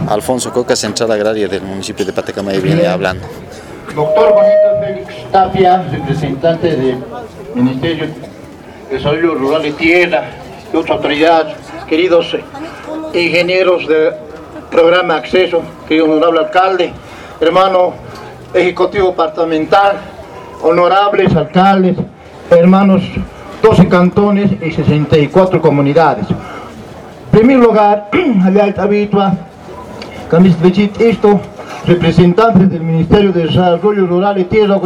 Alfonso Coca, Central Agraria del municipio de Patacamaya, viene hablando. Doctor Juanito Félix Tapia, representante del Ministerio de Desarrollo Rural y Tierra y otras autoridades, queridos ingenieros del programa Acceso, querido honorable alcalde, hermano ejecutivo departamental, honorables alcaldes, hermanos 12 cantones y 64 comunidades. En primer lugar, allá habitua, esto, representantes del Ministerio de Desarrollo Rural y Tierra,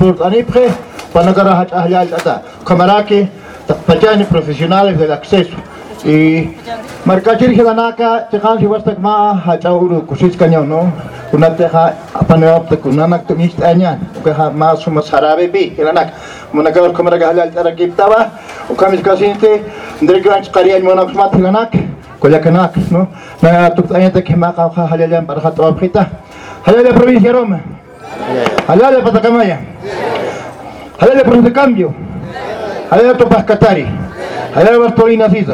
camarake, profesionales del acceso. Y marcachir hilanaka, tejansi wastak ma, hachauru, kusis cañón, ¿no? Una teja apaneopta, kunanak tumist añan, ukaha más sumas harabe bi, hilanak. Monakar camaraka halal tarakiptaba, ukamis kasinte, ndreganch kariyan monaksmat hilanak, koyakanak, ¿no? Na tuktanyata kimaka halalan para hatawapita. Halal de provincia Roma, halal de Patacamaya, halal de Provincia de Cambio, halal de Topascatari, halal de Bartolina Sisa.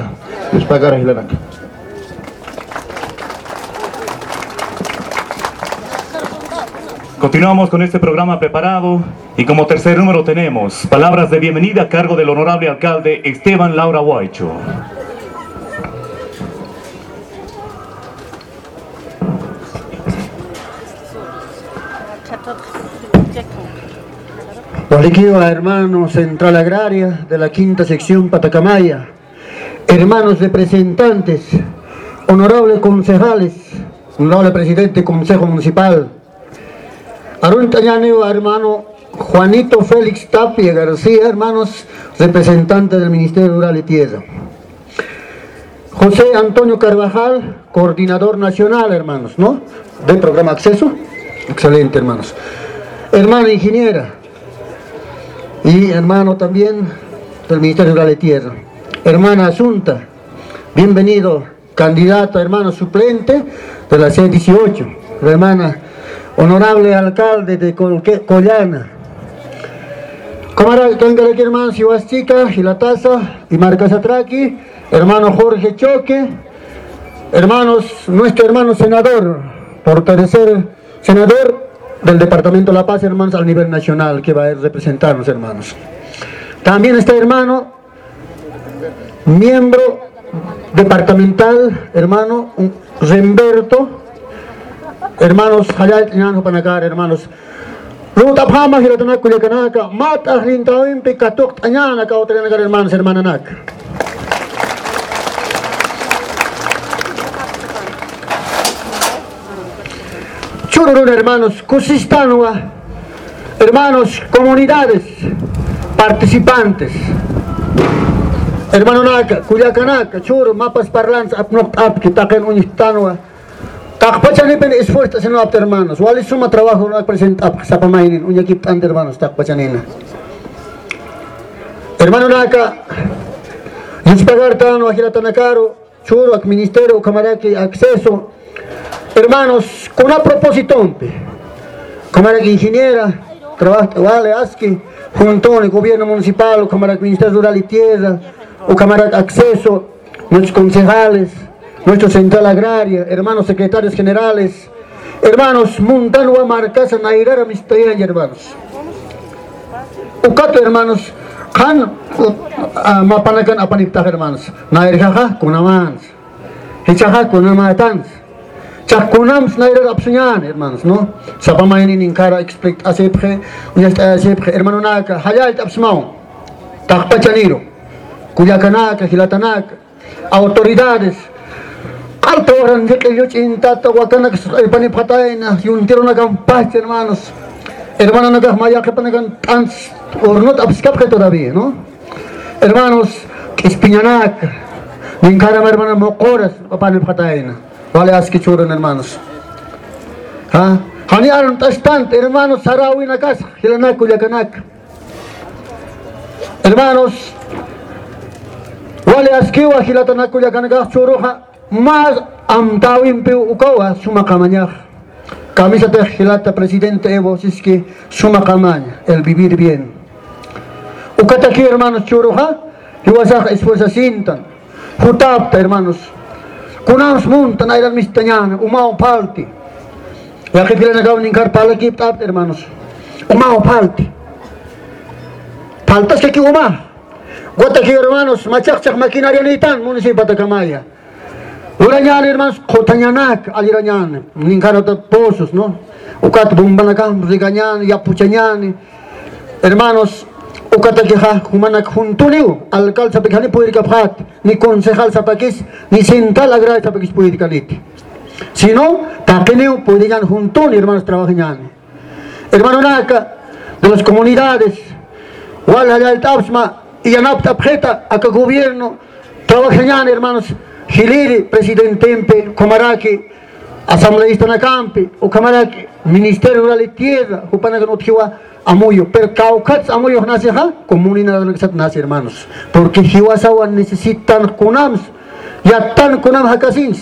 Continuamos con este programa preparado y como tercer número tenemos palabras de bienvenida a cargo del honorable alcalde Esteban Laura Huaycho. Los liquidos a hermanos Central Agraria de la quinta sección Patacamaya, hermanos representantes, honorables concejales, honorable presidente del Consejo Municipal, Arun Tañaneo, hermano Juanito Félix Tapia García, hermanos representantes del Ministerio Rural y Tierra, José Antonio Carvajal, coordinador nacional, hermanos, ¿no? Del programa Acceso, excelente, hermanos, hermana ingeniera y hermano también del Ministerio Rural y Tierra. Hermana Asunta, bienvenido, candidato, hermano suplente de la C18, hermana, honorable alcalde de Collana, camarada, hermano Sihuastica, Gilatasa y Marcas Atraqui, hermano Jorge Choque, hermanos, nuestro hermano senador, por tercer senador del Departamento de La Paz, hermanos, al nivel nacional, que va a representarnos, hermanos. También está hermano, miembro departamental, hermano Remberto, hermanos Hayat Ñano Panacar, hermanos Ruta Pama Giratana Culiacanaka, Mata Rintawin Picatok Tañana, Cautrenagar, hermanos, hermananak. Chururun, hermanos, Cusistanua, hermanos, comunidades, participantes. Hermano Naka, Culiacanaka, Churu, mapas parlantes, apnop ap, que taquen unistanua. Takpachanipen esfuerzos en los hermanos. Wali suma trabajo no presenta sapamainin, uñakip ante hermanos, takpachanina. Hermano Naka, Yuspagartano, Ajilatanacaro, Churu, al ministerio, camaraki, acceso. Hermanos, con a propósito, camaraki ingeniera, trabajo, vale, aski, junto al gobierno municipal, camaraki ministerio rural y tierra, o camarada acceso, nuestros concejales, nuestro central agraria, hermanos secretarios generales, hermanos Muntanua Marcasa Nairara Mistayan, hermanos. Ucato, hermanos, kan mapanakan apaniptah, hermanos. Nairjaja kunamans, hichaja kunamatans, chakunams nairara apsunyan, hermanos, ¿no? Sapamainin inkara expect asepje, hermano Naka, hayalt apsmao, takpachaniro. Culiacanaka, Gilatanaca, autoridades, alto oran de que yo chintata, Huacanac, Panipataina, y un tiro una campacha, hermanos, hermano Naca, Maya, que panagan tans, o no abscapje todavía, ¿no? Hermanos, Espiñanaca, Nincarama, hermana Mocoras, Panipataina, vale, asquichuran, hermanos. ¿Ah? Haniaron bastante, hermanos, Sarawi en la casa, Gilanac, Culiacanaca. Hermanos, wale askiwa Gilatana Culiacanaca churuja más amtawin pe ukawa suma kamañaj. Camisa de Gilata presidente Evo Siski suma kamaña, el vivir bien. Ukataki hermanos churuja, y wasaj esfuerza sintan. Jutapta hermanos, Kunams montan ayran mistañana, umao palti. Ya que quieren acabar en carpala aquí, hermanos. Umao palti. Paltas que aquí uma. Gota aquí, hermanos, machak maquinaria nitan, municipio Patacamaya. Urañan, hermanos, cotañanac, alirañan, nincarota pozos, ¿no? Ucat bombanacam, rigañan, yapuchañan. Hermanos, ucat aquí humanak juntuniu, alcalde sapecani puede caphat, ni concejal sapakis, ni central agraria sapakis puede caniti. Si no, taqueneu podrían juntar, hermanos, trabajan. Hermano Naka, de las comunidades, Walhaya el Tapsma y Anapta Pjeta, acá gobierno, trabajan, hermanos, Giliri, presidente Tempe, Comaraki, asambleísta Nakampi, o Comaraki, Ministerio Rural y Tierra, Upanaganotjiwa, Amuyo, pero Caucats, Amuyo, nace, comunidad de los nace, hermanos, porque Jiwasawa necesitan Kunams, ya tan Kunam Hakasins.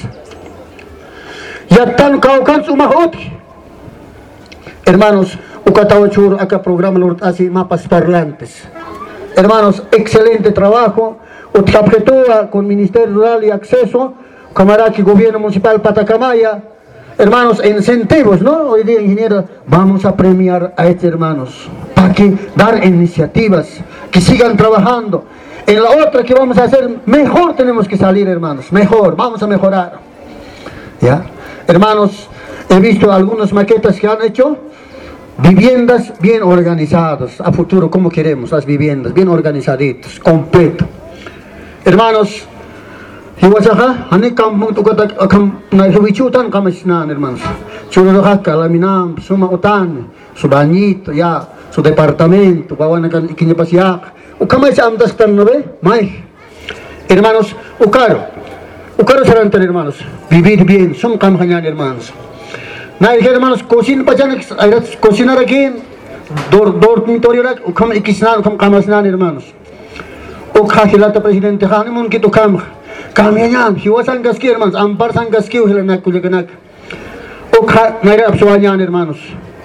Ya tan Caucans Umahoti. Hermanos, Ucatawachur, acá programa así mapas parlantes. Hermanos, excelente trabajo. Utcapjetúa con Ministerio Rural y Acceso, Camaraki, Gobierno Municipal Patacamaya. Hermanos, incentivos, ¿no? Hoy día, ingeniero, vamos a premiar a estos hermanos para que dar iniciativas, que sigan trabajando. En la otra que vamos a hacer, mejor tenemos que salir, hermanos. Mejor, vamos a mejorar. ¿Ya? Hermanos, he visto algunas maquetas que han hecho. Viviendas bien organizadas, a futuro como queremos las viviendas, bien organizaditas, completo. Hermanos, hiwasaha, anikam mutukata akam na huichutan kamisnan, hermanos. Chururaka, laminam, suma utan, su bañito, ya, su departamento, bawanakan ikinyapasiak. Ukamay sa amdas tan nabe, may. Hermanos, ukaro serán hermanos, vivir bien, son kamhanyan, hermanos. Nay, hermanos, cocinar aquí, dormitorio, ukam ikisnan, ukam kamasnan, hermanos. Ukhahilata presidente Hanimun kito kamyanyan, hiwasan gaski, hermanos, ampar san gaski, hilanak kulikanak. Naira absuanyan, hermanos.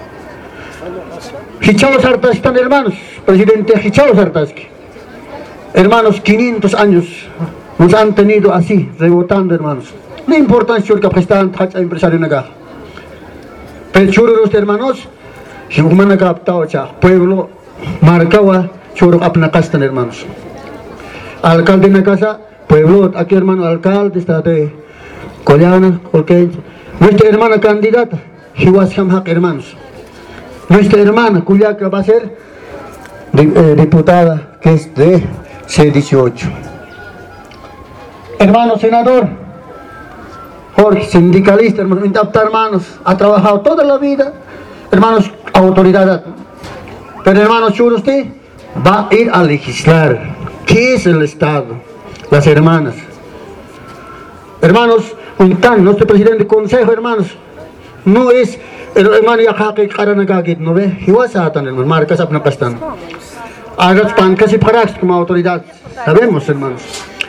Hichao sartastan, hermanos, presidente Hichao sartaski. Hermanos, 500 años nos han tenido así, rebotando, hermanos. No importa si el capestán hacha empresario naga. Pero chururos, hermanos, si humana captado cha, pueblo, marcawa, churro apnacastan, hermanos. Alcalde na casa, pueblo, aquí hermano, alcalde, está de Collana, Colquense. Nuestra hermana candidata, Hiwasham hermanos. Nuestra hermana, Cuyaca, va a ser diputada, que es de C18. Hermano senador, Jorge, sindicalista, hermanos, ha trabajado toda la vida, hermanos, autoridad. Pero hermanos, chulo, usted va a ir a legislar. ¿Qué es el Estado? Las hermanas. Hermanos, nuestro presidente del consejo, hermanos, no es el hermano Yakaki Karanagagit, ¿no ve? Hiwasatan, hermanos, marcas apnapastan. Hagas pan casi parax como autoridad, sabemos, hermanos.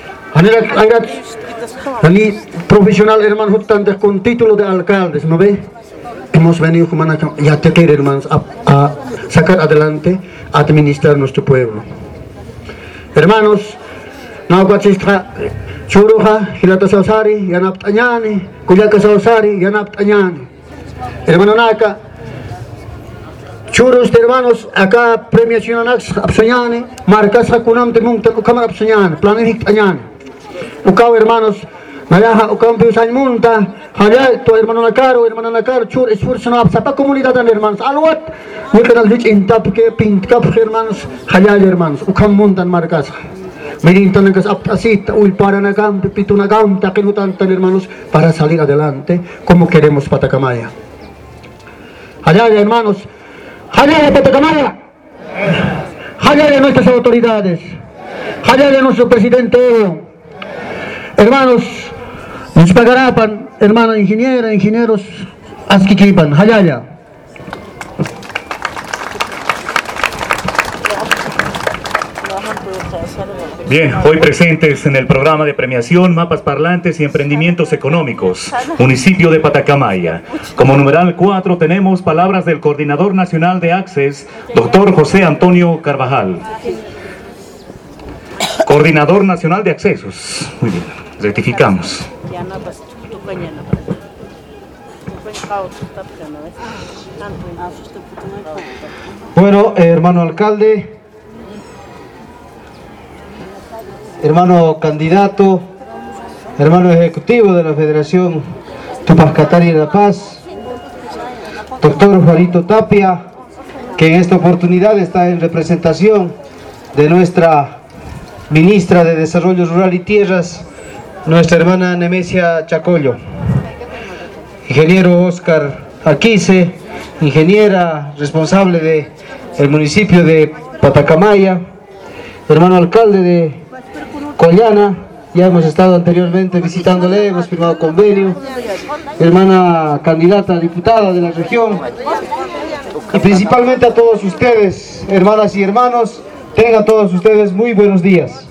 Ni profesional, hermanos, con título de alcaldes, ¿no ve? Hemos venido como ya te quiere, hermanos, a sacar adelante, a administrar nuestro pueblo. Hermanos, Nauquachistra, Churuja, Hilata Sausari, Yanap Tañani, Cuyaka Sausari, Yanap Tañani. Hermano Naka, Churus, hermanos, acá premiación Anax, Absoñani, Marcas Hakunam de Muntan, Ukamar Absoñani, Planifik Tañani. Ucao, hermanos, Nayaja, Ucampius Munta, Hayal, tu hermano Nakaro, Chur, esfuerzo no apsapa comunidad, hermanos, Alwat, Nikanal Rich in Tapke, Pintcap, hermanos, Hayal, hermanos, Ucam Muntan Marcas. Mirintan nagas aptasita, Ulparanagam, Pitunagam, Takinutantan, hermanos, para salir adelante como queremos Patacamaya. Hayal, hermanos, Hayal Patacamaya, Hayal nuestras autoridades, Hayal nuestro presidente Evo. Hermanos, nos pagarapan, hermanos ingenieros, askikipan, Hayaya. Bien, hoy presentes en el programa de premiación Mapas Parlantes y Emprendimientos Económicos, municipio de Patacamaya. Como numeral 4 tenemos palabras del Coordinador Nacional de Access, doctor José Antonio Carvajal. Coordinador Nacional de Accesos. Muy bien. rectificamos. Bueno, hermano alcalde, hermano candidato, hermano ejecutivo de la Federación Tupascatari de La Paz, doctor Juanito Tapia, que en esta oportunidad está en representación de nuestra ministra de Desarrollo Rural y Tierras, nuestra hermana Nemesia Chacollo, ingeniero Oscar Arquice, ingeniera responsable del municipio de Patacamaya, hermano alcalde de Collana, ya hemos estado anteriormente visitándole, hemos firmado convenio, hermana candidata a diputada de la región, y principalmente a todos ustedes, hermanas y hermanos, tengan todos ustedes muy buenos días.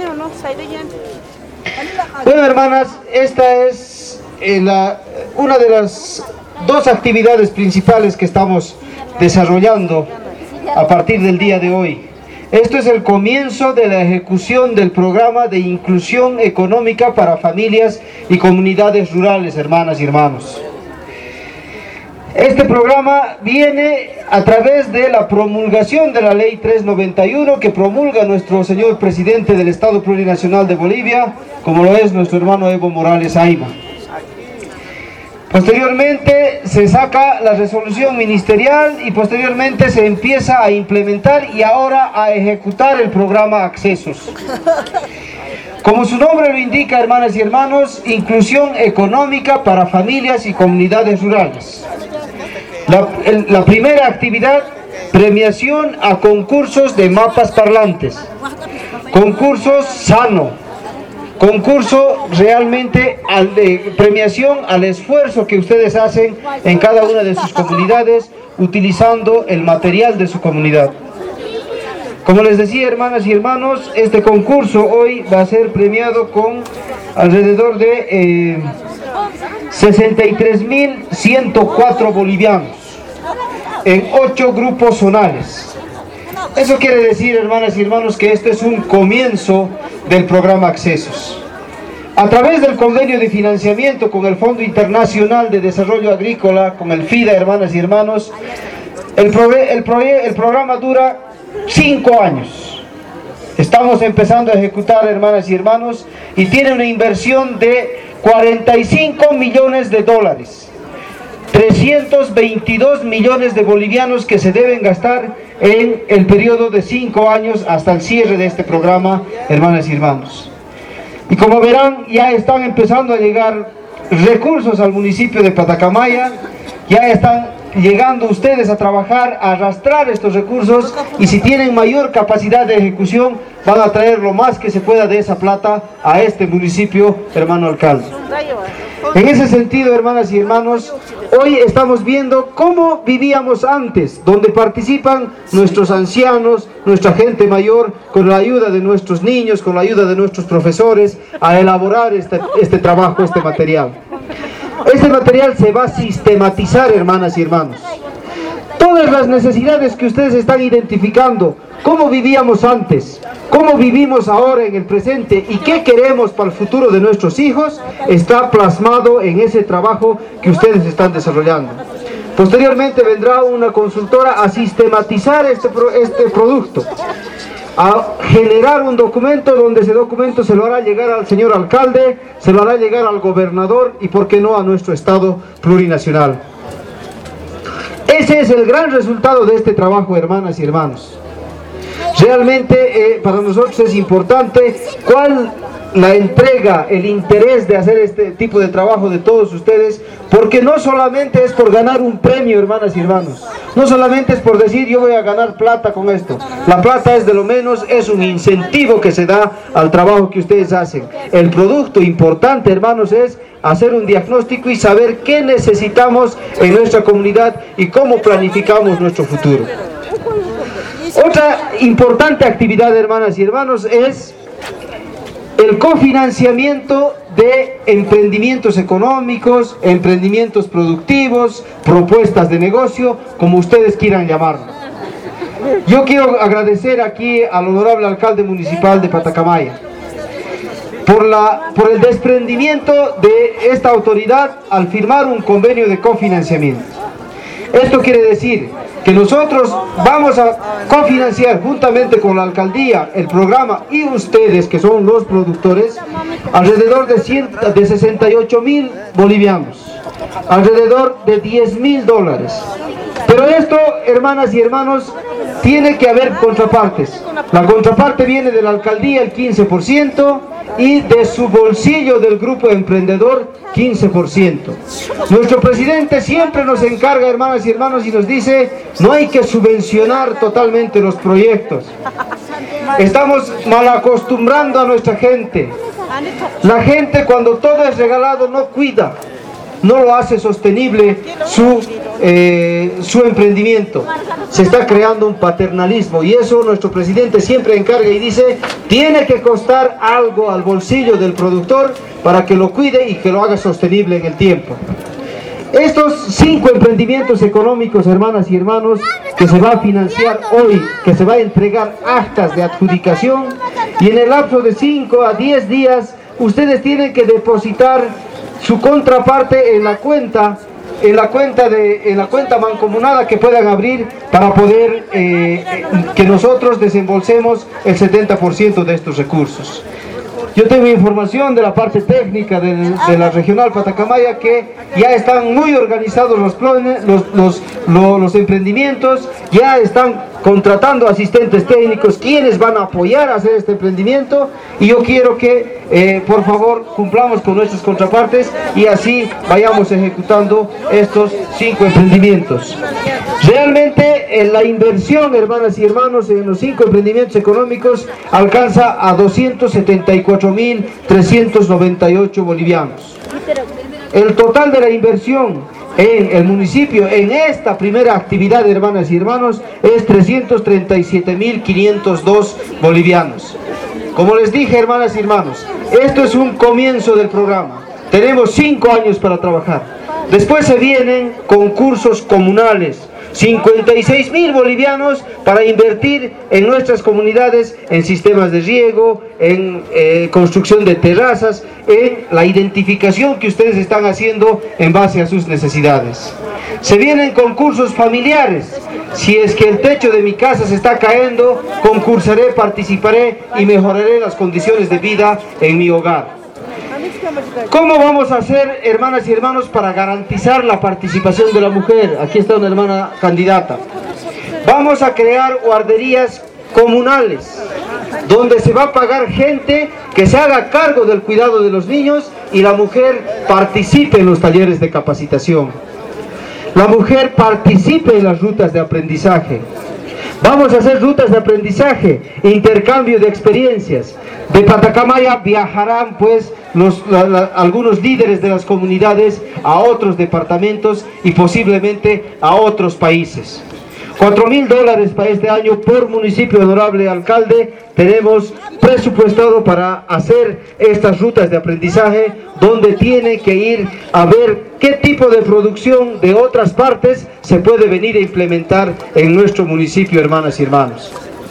Bueno, hermanas, esta es una de las dos actividades principales que estamos desarrollando a partir del día de hoy. Esto es el comienzo de la ejecución del programa de inclusión económica para familias y comunidades rurales, hermanas y hermanos. Este programa viene a través de la promulgación de la Ley 391 que promulga nuestro señor presidente del Estado Plurinacional de Bolivia, como lo es nuestro hermano Evo Morales Ayma. Posteriormente se saca la resolución ministerial y posteriormente se empieza a implementar y ahora a ejecutar el programa Accesos. Como su nombre lo indica, hermanas y hermanos, inclusión económica para familias y comunidades rurales. La primera actividad, premiación a concursos de mapas parlantes, concursos sano, concurso realmente de premiación al esfuerzo que ustedes hacen en cada una de sus comunidades utilizando el material de su comunidad. Como les decía, hermanas y hermanos, este concurso hoy va a ser premiado con alrededor de 63.104 bolivianos en 8 grupos zonales. Eso quiere decir, hermanas y hermanos, que este es un comienzo del programa Accesos. A través del convenio de financiamiento con el Fondo Internacional de Desarrollo Agrícola, con el FIDA, hermanas y hermanos, el programa dura 5 años. Estamos empezando a ejecutar, hermanas y hermanos, y tiene una inversión de 45 millones de dólares. 322 millones de bolivianos que se deben gastar en el periodo de 5 años hasta el cierre de este programa, hermanas y hermanos. Y como verán, ya están empezando a llegar recursos al municipio de Patacamaya, ya están llegando ustedes a trabajar, a arrastrar estos recursos, y si tienen mayor capacidad de ejecución, van a traer lo más que se pueda de esa plata a este municipio, hermano alcalde. En ese sentido, hermanas y hermanos, hoy estamos viendo cómo vivíamos antes, donde participan nuestros ancianos, nuestra gente mayor, con la ayuda de nuestros niños, con la ayuda de nuestros profesores, a elaborar este trabajo, este material. Este material se va a sistematizar, hermanas y hermanos. Todas las necesidades que ustedes están identificando, cómo vivíamos antes, cómo vivimos ahora en el presente y qué queremos para el futuro de nuestros hijos, está plasmado en ese trabajo que ustedes están desarrollando. Posteriormente vendrá una consultora a sistematizar este producto, a generar un documento donde ese documento se lo hará llegar al señor alcalde, se lo hará llegar al gobernador y por qué no a nuestro Estado plurinacional. Ese es el gran resultado de este trabajo, hermanas y hermanos. Realmente para nosotros es importante cuál la entrega, el interés de hacer este tipo de trabajo de todos ustedes, porque no solamente es por ganar un premio, hermanas y hermanos, no solamente es por decir yo voy a ganar plata con esto. La plata es de lo menos, es un incentivo que se da al trabajo que ustedes hacen. El producto importante, hermanos, es hacer un diagnóstico y saber qué necesitamos en nuestra comunidad y cómo planificamos nuestro futuro. Otra importante actividad, hermanas y hermanos, es el cofinanciamiento de emprendimientos económicos, emprendimientos productivos, propuestas de negocio, como ustedes quieran llamarlo. Yo quiero agradecer aquí al honorable alcalde municipal de Patacamaya. por el desprendimiento de esta autoridad al firmar un convenio de cofinanciamiento. Esto quiere decir que nosotros vamos a cofinanciar juntamente con la alcaldía, el programa y ustedes, que son los productores, alrededor de 68.000 bolivianos, alrededor de $10.000. Pero esto, hermanas y hermanos, tiene que haber contrapartes. La contraparte viene de la alcaldía, el 15%, y de su bolsillo del grupo emprendedor, 15%. Nuestro presidente siempre nos encarga, hermanas y hermanos, y nos dice: no hay que subvencionar totalmente los proyectos. Estamos mal acostumbrando a nuestra gente. La gente, cuando todo es regalado, no cuida, no lo hace sostenible su emprendimiento. Se está creando un paternalismo, y eso nuestro presidente siempre encarga y dice: tiene que costar algo al bolsillo del productor para que lo cuide y que lo haga sostenible en el tiempo. Estos 5 emprendimientos económicos, hermanas y hermanos, que se va a financiar hoy, que se va a entregar actas de adjudicación, y en el lapso de 5 a 10 días ustedes tienen que depositar su contraparte en la cuenta mancomunada que puedan abrir para poder que nosotros desembolsemos el 70% de estos recursos. Yo tengo información de la parte técnica de la regional Patacamaya que ya están muy organizados los planes, los emprendimientos, ya están contratando asistentes técnicos quienes van a apoyar a hacer este emprendimiento, y yo quiero que por favor cumplamos con nuestras contrapartes y así vayamos ejecutando estos 5 emprendimientos. Realmente la inversión, hermanas y hermanos, en los 5 emprendimientos económicos alcanza a 274.398 bolivianos. El total de la inversión en el municipio en esta primera actividad, hermanas y hermanos, es 337.502 bolivianos. Como les dije, hermanas y hermanos, esto es un comienzo del programa. Tenemos 5 años para trabajar. Después se vienen concursos comunales, 56.000 bolivianos para invertir en nuestras comunidades, en sistemas de riego, en construcción de terrazas, en la identificación que ustedes están haciendo en base a sus necesidades. Se vienen concursos familiares. Si es que el techo de mi casa se está cayendo, concursaré, participaré y mejoraré las condiciones de vida en mi hogar. ¿Cómo vamos a hacer, hermanas y hermanos, para garantizar la participación de la mujer? Aquí está una hermana candidata. Vamos a crear guarderías comunales, donde se va a pagar gente que se haga cargo del cuidado de los niños y la mujer participe en los talleres de capacitación. La mujer participe en las rutas de aprendizaje. Vamos a hacer rutas de aprendizaje, intercambio de experiencias. De Patacamaya viajarán pues algunos líderes de las comunidades a otros departamentos y posiblemente a otros países. $4.000 para este año por municipio, honorable alcalde. Tenemos presupuestado para hacer estas rutas de aprendizaje, donde tiene que ir a ver qué tipo de producción de otras partes se puede venir a implementar en nuestro municipio, hermanas y hermanos.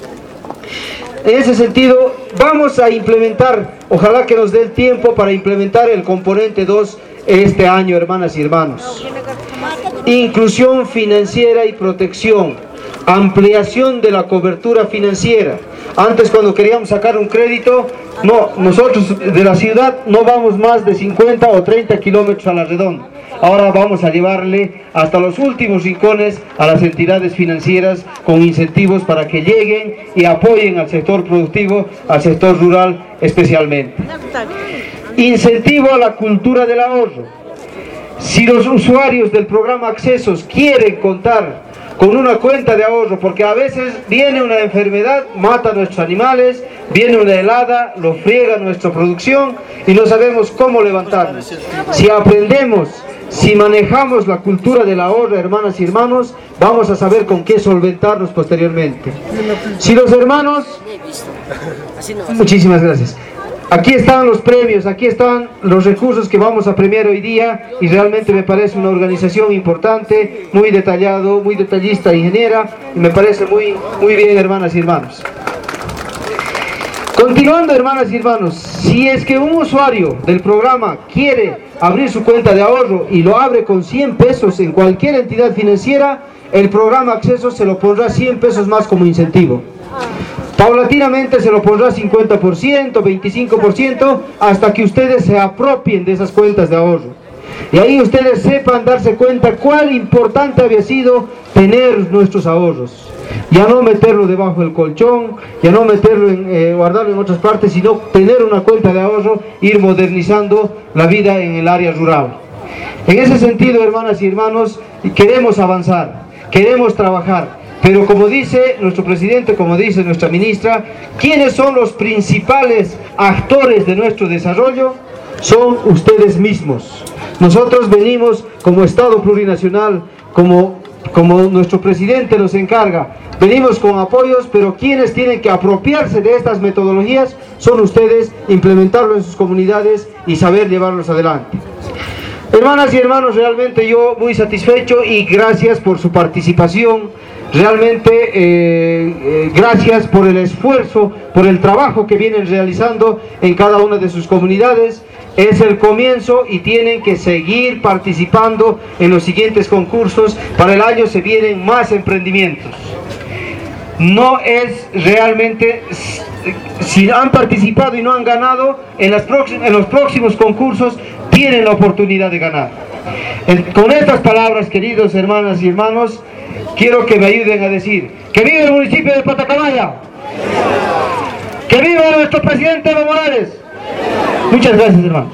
En ese sentido, vamos a implementar, ojalá que nos dé el tiempo para implementar el componente 2 este año, hermanas y hermanos. Inclusión financiera y protección, ampliación de la cobertura financiera. Antes, cuando queríamos sacar un crédito, nosotros de la ciudad no vamos más de 50 o 30 kilómetros a la redonda. Ahora vamos a llevarle hasta los últimos rincones a las entidades financieras con incentivos para que lleguen y apoyen al sector productivo, al sector rural especialmente. Incentivo a la cultura del ahorro. Si los usuarios del programa Accesos quieren contar con una cuenta de ahorro, porque a veces viene una enfermedad, mata a nuestros animales, viene una helada, lo friega nuestra producción y no sabemos cómo levantarnos. Si aprendemos, si manejamos la cultura del ahorro, hermanas y hermanos, vamos a saber con qué solventarnos posteriormente. Si los hermanos... Muchísimas gracias. Aquí están los premios, aquí están los recursos que vamos a premiar hoy día, y realmente me parece una organización importante, muy detallado, muy detallista, ingeniera, y me parece muy bien, hermanas y hermanos. Continuando, hermanas y hermanos, si es que un usuario del programa quiere abrir su cuenta de ahorro y lo abre con 100 pesos en cualquier entidad financiera, el programa Acceso se lo pondrá 100 pesos más como incentivo. Paulatinamente se lo pondrá 50%, 25%, hasta que ustedes se apropien de esas cuentas de ahorro. Y ahí ustedes sepan darse cuenta cuál importante había sido tener nuestros ahorros. Ya no meterlo debajo del colchón, ya no meterlo guardarlo en otras partes, sino tener una cuenta de ahorro, ir modernizando la vida en el área rural. En ese sentido, hermanas y hermanos, queremos avanzar, queremos trabajar, pero como dice nuestro presidente, como dice nuestra ministra, ¿quiénes son los principales actores de nuestro desarrollo? Son ustedes mismos. Nosotros venimos como Estado plurinacional, como nuestro presidente nos encarga, venimos con apoyos, pero quienes tienen que apropiarse de estas metodologías son ustedes, implementarlo en sus comunidades y saber llevarlos adelante. Hermanas y hermanos, realmente yo muy satisfecho y gracias por su participación, realmente gracias por el esfuerzo, por el trabajo que vienen realizando en cada una de sus comunidades. Es el comienzo y tienen que seguir participando en los siguientes concursos. Para el año se vienen más emprendimientos. No es realmente, si han participado y no han ganado, en los próximos concursos tienen la oportunidad de ganar. Con estas palabras, queridos hermanas y hermanos, quiero que me ayuden a decir: ¡que viva el municipio de Patacamaya! ¡Que viva nuestro presidente Evo Morales! Muchas gracias, hermano.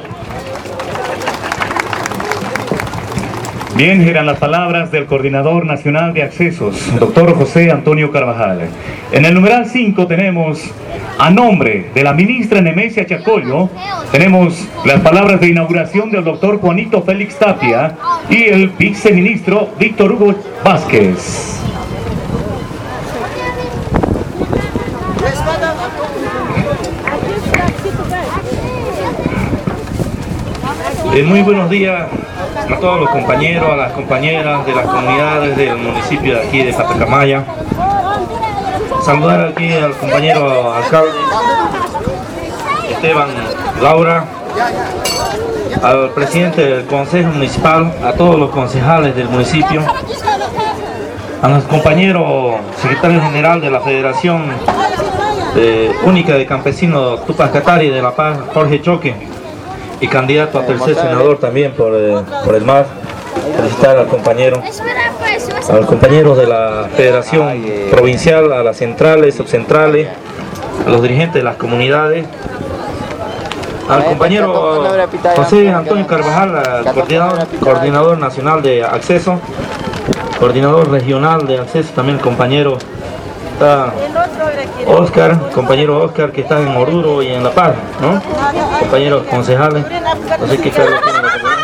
Bien, eran las palabras del Coordinador Nacional de Accesos, doctor José Antonio Carvajal. En el numeral 5 tenemos, a nombre de la ministra Nemesia Chacollo, tenemos las palabras de inauguración del doctor Juanito Félix Tapia y el viceministro Víctor Hugo Vázquez. Muy buenos días a todos los compañeros, a las compañeras de las comunidades del municipio de aquí de Patacamaya. Saludar aquí al compañero alcalde Esteban Laura, al presidente del Consejo Municipal, a todos los concejales del municipio, a los compañeros secretario general de la Federación Única de Campesinos Tupac Katari de La Paz, Jorge Choque, y candidato a tercer senador también por el MAS. Felicitar al compañero, a los compañeros de la Federación Provincial, a las centrales, subcentrales, a los dirigentes de las comunidades, al compañero José Antonio Carvajal, coordinador nacional de acceso, coordinador regional de acceso, también el compañero Oscar, compañero Oscar, que está en Oruro y en La Paz, ¿no? Compañeros concejales, no sé qué cargo tienen los compañeros.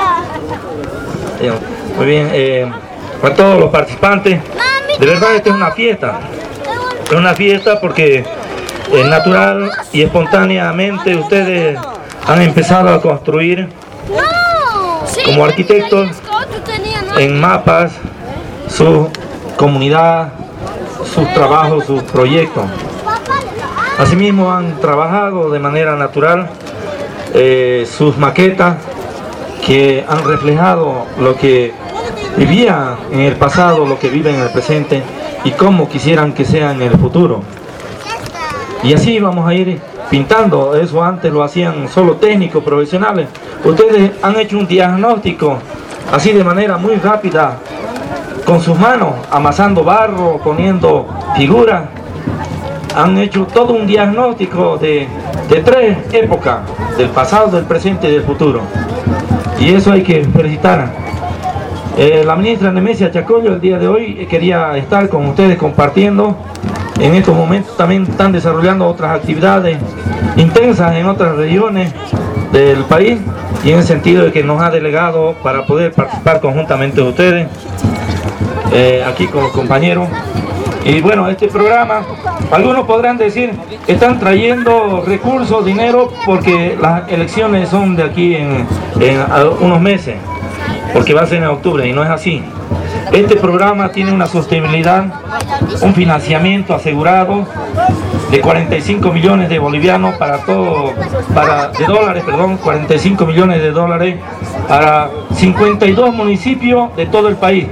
Muy bien, para todos los participantes, de verdad esta es una fiesta porque natural y espontáneamente ustedes han empezado a construir como arquitectos en mapas su comunidad, sus trabajos, sus proyectos. Asimismo han trabajado de manera natural sus maquetas que han reflejado lo que vivía en el pasado, lo que viven en el presente y cómo quisieran que sea en el futuro. Y así vamos a ir pintando. Eso antes lo hacían solo técnicos profesionales. Ustedes han hecho un diagnóstico así de manera muy rápida, con sus manos, amasando barro, poniendo figuras. Han hecho todo un diagnóstico de 3 épocas, del pasado, del presente y del futuro. Y eso hay que felicitar. La ministra Nemesia Chacollo el día de hoy quería estar con ustedes compartiendo. En estos momentos también están desarrollando otras actividades intensas en otras regiones del país, y en el sentido de que nos ha delegado para poder participar conjuntamente de ustedes aquí con los compañeros. Y bueno, este programa, algunos podrán decir, están trayendo recursos, dinero, porque las elecciones son de aquí en unos meses, porque va a ser en octubre, y no es así. Este programa tiene una sostenibilidad, un financiamiento asegurado de 45 millones de bolivianos de dólares, 45 millones de dólares para 52 municipios de todo el país.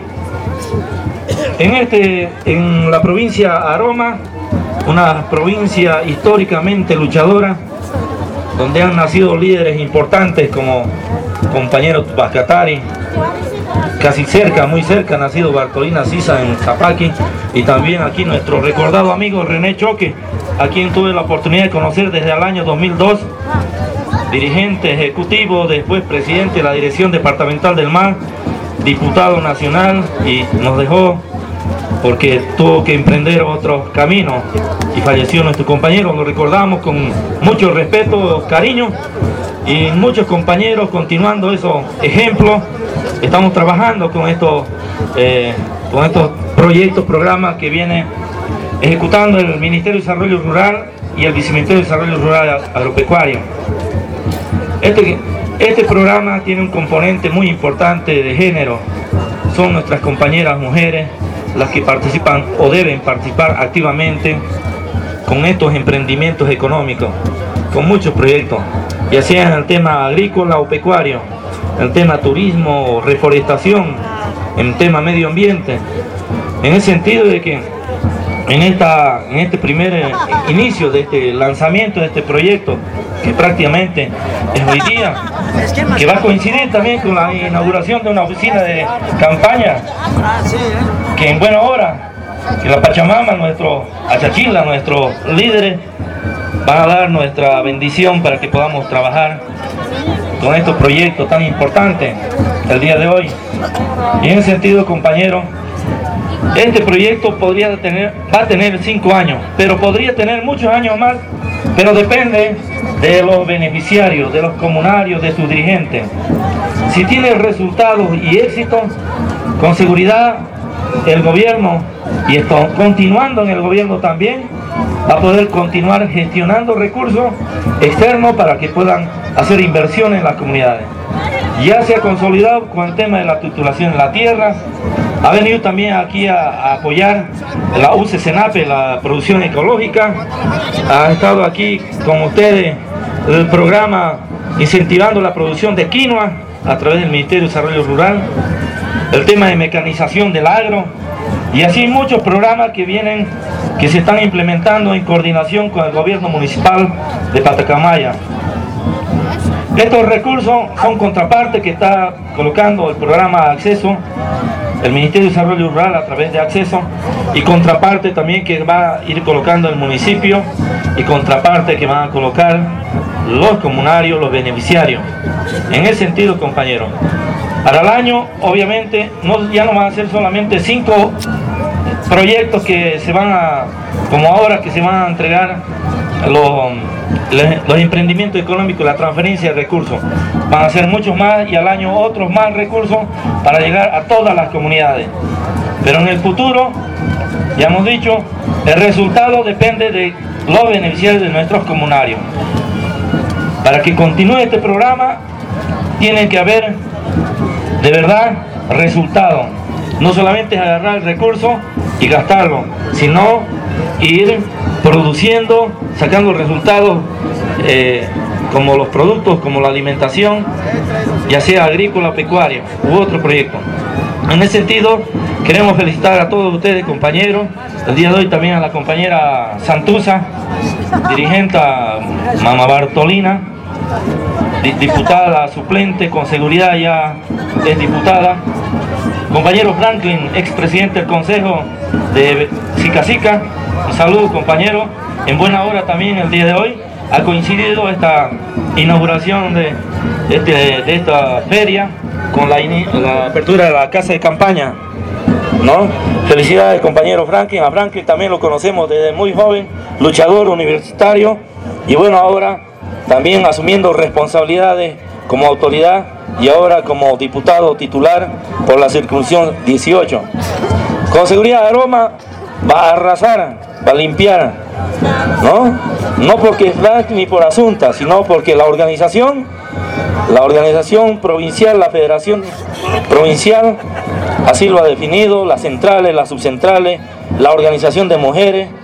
En la provincia Aroma, una provincia históricamente luchadora, donde han nacido líderes importantes como compañero Bascatari, casi cerca, muy cerca, ha nacido Bartolina Sisa en Zapaqui, y también aquí nuestro recordado amigo René Choque, a quien tuve la oportunidad de conocer desde el año 2002, dirigente ejecutivo, después presidente de la Dirección Departamental del Mar, diputado nacional, y nos dejó porque tuvo que emprender otros caminos y falleció nuestro compañero. Lo recordamos con mucho respeto, cariño, y muchos compañeros continuando esos ejemplos. Estamos trabajando con estos proyectos, programas que viene ejecutando el Ministerio de Desarrollo Rural y el Viceministerio de Desarrollo Rural Agropecuario. Este programa tiene un componente muy importante de género. Son nuestras compañeras mujeres las que participan o deben participar activamente con estos emprendimientos económicos, con muchos proyectos, ya sea en el tema agrícola o pecuario, en el tema turismo o reforestación, en el tema medio ambiente, en el sentido de que en este primer inicio de este lanzamiento de este proyecto, que prácticamente es hoy día, que va a coincidir también con la inauguración de una oficina de campaña, que en buena hora, que la Pachamama, nuestro Achachila, nuestros líderes, van a dar nuestra bendición para que podamos trabajar con estos proyectos tan importantes el día de hoy. Y en ese sentido, compañeros, este proyecto va a tener 5 años, pero podría tener muchos años más, pero depende de los beneficiarios, de los comunarios, de sus dirigentes. Si tiene resultados y éxito, con seguridad el gobierno, y esto continuando en el gobierno también, va a poder continuar gestionando recursos externos para que puedan hacer inversiones en las comunidades. Ya se ha consolidado con el tema de la titulación de la tierra, ha venido también aquí a apoyar la UCCNAPE, la producción ecológica, ha estado aquí con ustedes el programa incentivando la producción de quinoa a través del Ministerio de Desarrollo Rural, el tema de mecanización del agro, y así muchos programas que se están implementando en coordinación con el gobierno municipal de Patacamaya. Estos recursos son contraparte que está colocando el programa Acceso, el Ministerio de Desarrollo Rural a través de Acceso, y contraparte también que va a ir colocando el municipio, y contraparte que van a colocar los comunarios, los beneficiarios. En ese sentido, compañeros, para el año, obviamente, ya no van a ser solamente 5 proyectos que se van como ahora, que se van a entregar los emprendimientos económicos, la transferencia de recursos. Van a ser muchos más, y al año otros más recursos para llegar a todas las comunidades. Pero en el futuro, ya hemos dicho, el resultado depende de los beneficiarios de nuestros comunarios. Para que continúe este programa, tiene que haber de verdad resultado. No solamente es agarrar el recurso y gastarlo, sino ir produciendo, sacando resultados como los productos, como la alimentación, ya sea agrícola, pecuaria u otro proyecto. En ese sentido, queremos felicitar a todos ustedes, compañeros, el día de hoy también a la compañera Santuza, dirigente Mama Bartolina, diputada suplente, con seguridad ya es diputada, compañero Franklin, expresidente del Consejo de Sica. Un saludo, compañero. En buena hora también el día de hoy ha coincidido esta inauguración de esta feria con la apertura de la casa de campaña, ¿no? Felicidades, compañero Franklin. A Franklin también lo conocemos desde muy joven, luchador universitario, y bueno, ahora también asumiendo responsabilidades como autoridad y ahora como diputado titular por la circunscripción 18. Con seguridad, Aroma va a arrasar, va a limpiar, no porque es Franklin ni por Asunta, sino porque la organización provincial, la federación provincial, así lo ha definido, las centrales, las subcentrales, la organización de mujeres,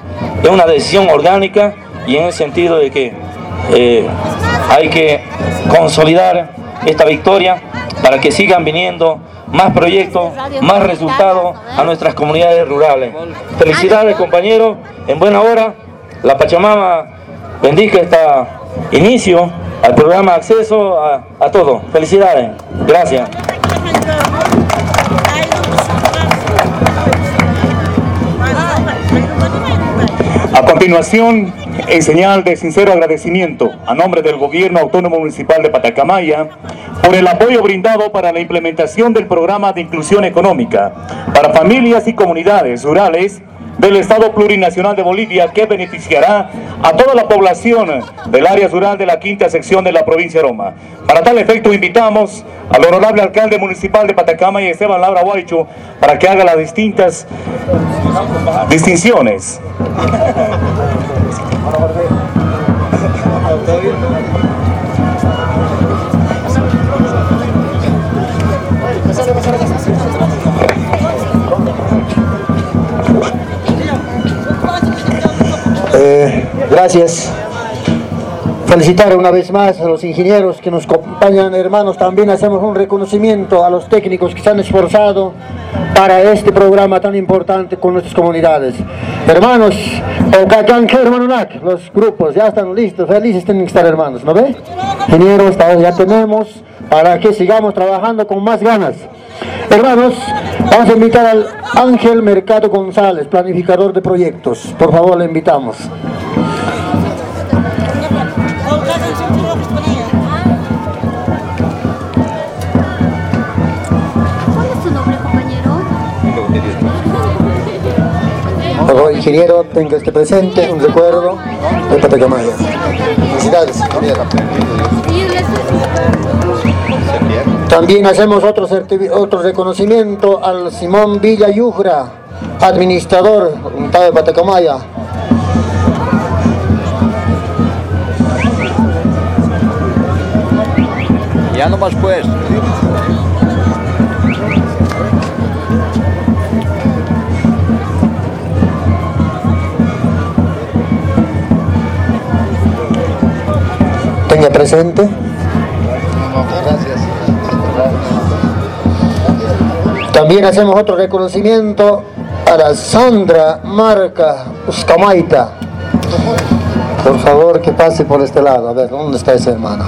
es una decisión orgánica y en el sentido de que hay que consolidar esta victoria para que sigan viniendo más proyectos, más resultados a nuestras comunidades rurales. Felicidades, compañeros, en buena hora. La Pachamama bendiga este inicio al programa Acceso a Todo. Felicidades. Gracias. A continuación, en señal de sincero agradecimiento a nombre del Gobierno Autónomo Municipal de Patacamaya por el apoyo brindado para la implementación del programa de inclusión económica para familias y comunidades rurales del Estado Plurinacional de Bolivia, que beneficiará a toda la población del área rural de la quinta sección de la provincia de Roma. Para tal efecto invitamos al honorable alcalde municipal de Patacamaya, Esteban Laura Guaycho, para que haga las distintas distinciones. Gracias. Felicitar una vez más a los ingenieros que nos acompañan, hermanos. También hacemos un reconocimiento a los técnicos que se han esforzado para este programa tan importante con nuestras comunidades. Hermanos, los grupos ya están listos, felices tienen que estar, hermanos, ¿no ve? Ingenieros, ya tenemos para que sigamos trabajando con más ganas. Hermanos, vamos a invitar al Ángel Mercado González, planificador de proyectos. Por favor, le invitamos. ¿Cuál es tu nombre, compañero? Por favor, ingeniero, tenga este presente, un recuerdo de Patacamaya. Felicidades. También hacemos otro reconocimiento al Simón Villa Yujra, administrador de Patacamaya. Ya nomás pues. Tenga presente. Gracias. También hacemos otro reconocimiento a la Sandra Marca Uscamaita. Por favor, que pase por este lado. A ver, ¿dónde está ese hermano?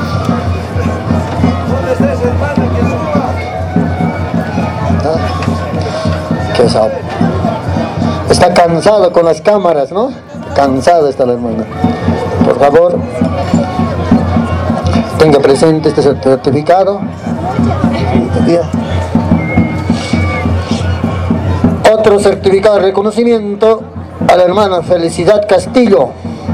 ¿Qué sabe? Está cansado con las cámaras, ¿no? Cansado está la hermana. Por favor, tenga presente este certificado. Otro certificado de reconocimiento a la hermana Felicidad Castillo.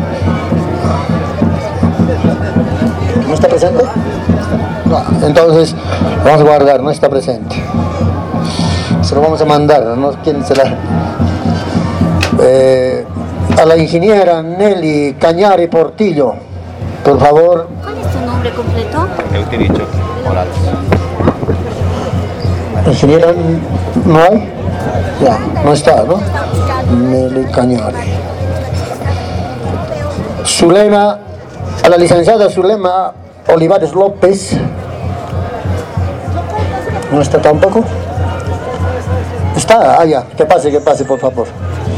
¿No está presente? No, entonces vamos a guardar, no está presente. Se lo vamos a mandar, ¿no? ¿Quién será? A la ingeniera Nelly Cañari Portillo, por favor. ¿Cuál es tu nombre completo? Eutiricho Morales. Ingeniera, ¿no hay? Ya, no está, ¿no? Nelly Cañari. Zulema, a la licenciada Zulema Olivares López. ¿No está tampoco? Está, ya, que pase, por favor.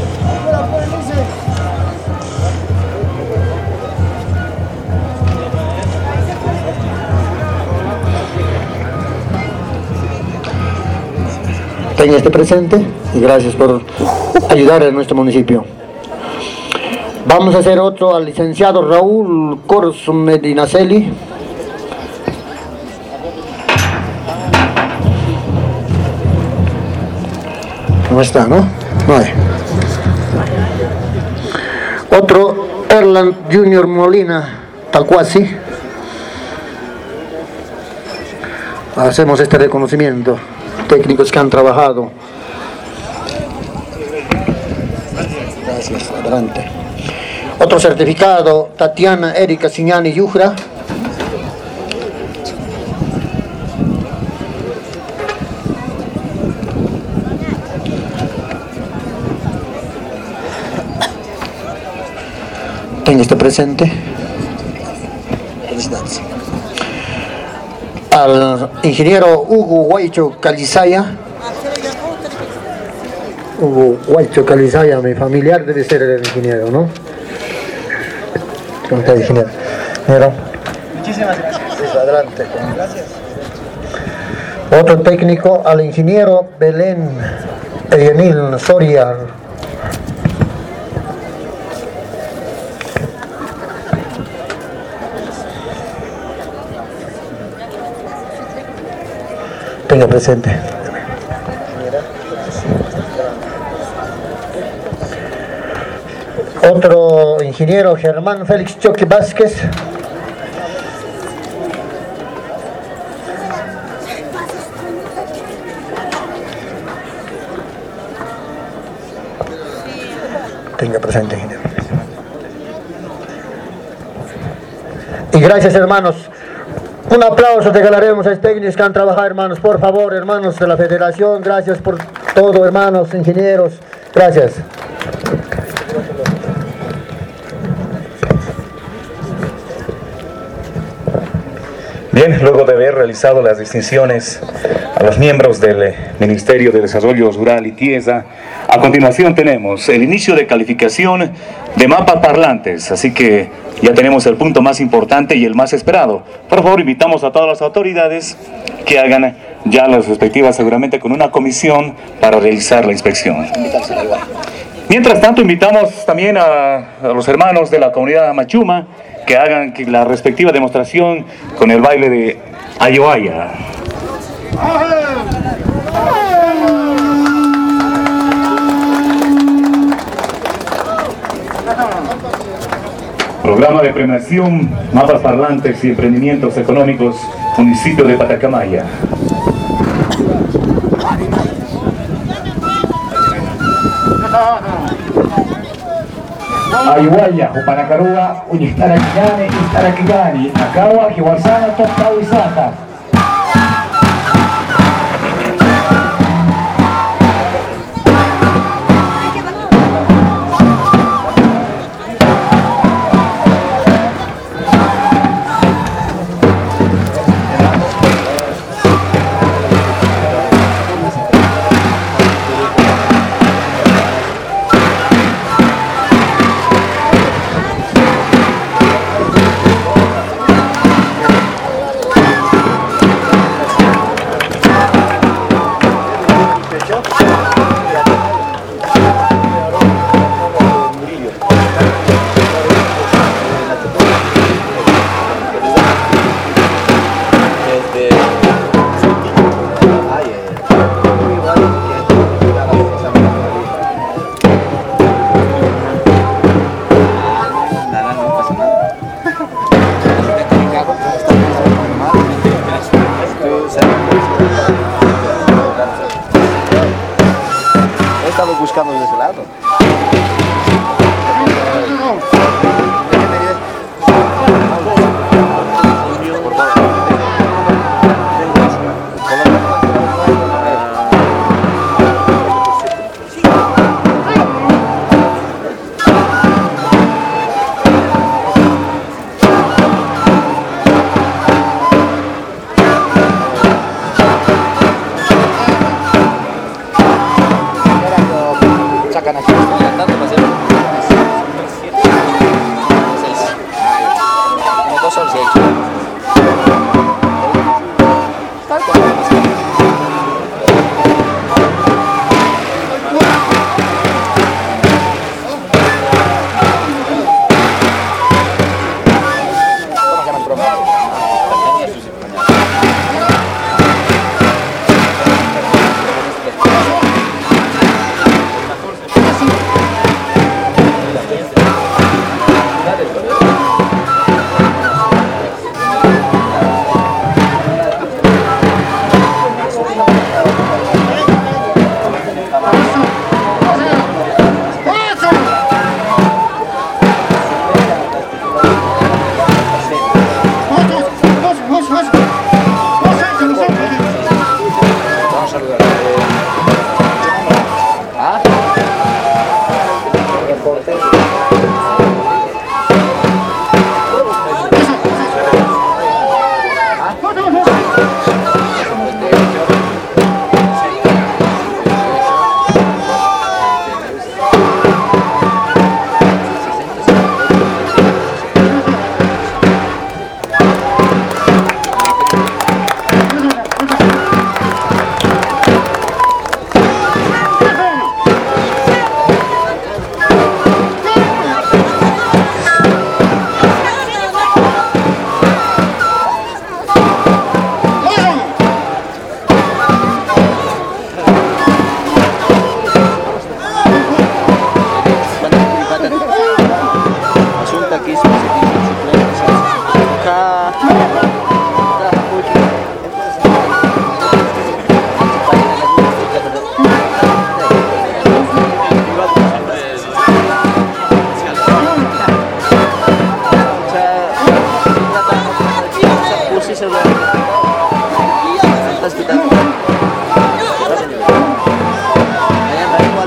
Tenga este presente y gracias por ayudar a nuestro municipio. Vamos a hacer otro al licenciado Raúl Corso Medinaceli. No está, ¿no? No hay. Otro, Erland Junior Molina, Talcuasi. Hacemos este reconocimiento. Técnicos que han trabajado. Gracias, adelante. Otro certificado, Tatiana Erika Siñani Yujra. Tenga este presente. Al ingeniero Hugo Huaycho Calizaya. Hugo Huaycho Calizaya, mi familiar debe ser el ingeniero, ¿no? ¿Cómo está el ingeniero? Ingeniero. Muchísimas gracias. Adelante. Gracias. Otro técnico, al ingeniero Belén Eyenil Soria. Tenga presente. Otro ingeniero, Germán Félix Choque Vázquez. Tenga presente, ingeniero. Y gracias, hermanos. Un aplauso regalaremos a los técnicos que han trabajado, hermanos. Por favor, hermanos de la Federación, gracias por todo, hermanos, ingenieros. Gracias. Bien, luego de haber realizado las distinciones a los miembros del Ministerio de Desarrollo Rural y Tierra, a continuación tenemos el inicio de calificación de mapas parlantes, así que ya tenemos el punto más importante y el más esperado. Por favor, invitamos a todas las autoridades que hagan ya las respectivas, seguramente con una comisión para realizar la inspección. Mientras tanto, invitamos también a los hermanos de la comunidad Machuma que hagan la respectiva demostración con el baile de Ayoaya. Programa de premiación, mapas parlantes y emprendimientos económicos, municipio de Patacamaya. Ayuaya, Upanacarua, Uñistaraquillane, Istaraquillani, Acawa, Jihuarzana, Toptau y Sata. Buscando de ese lado.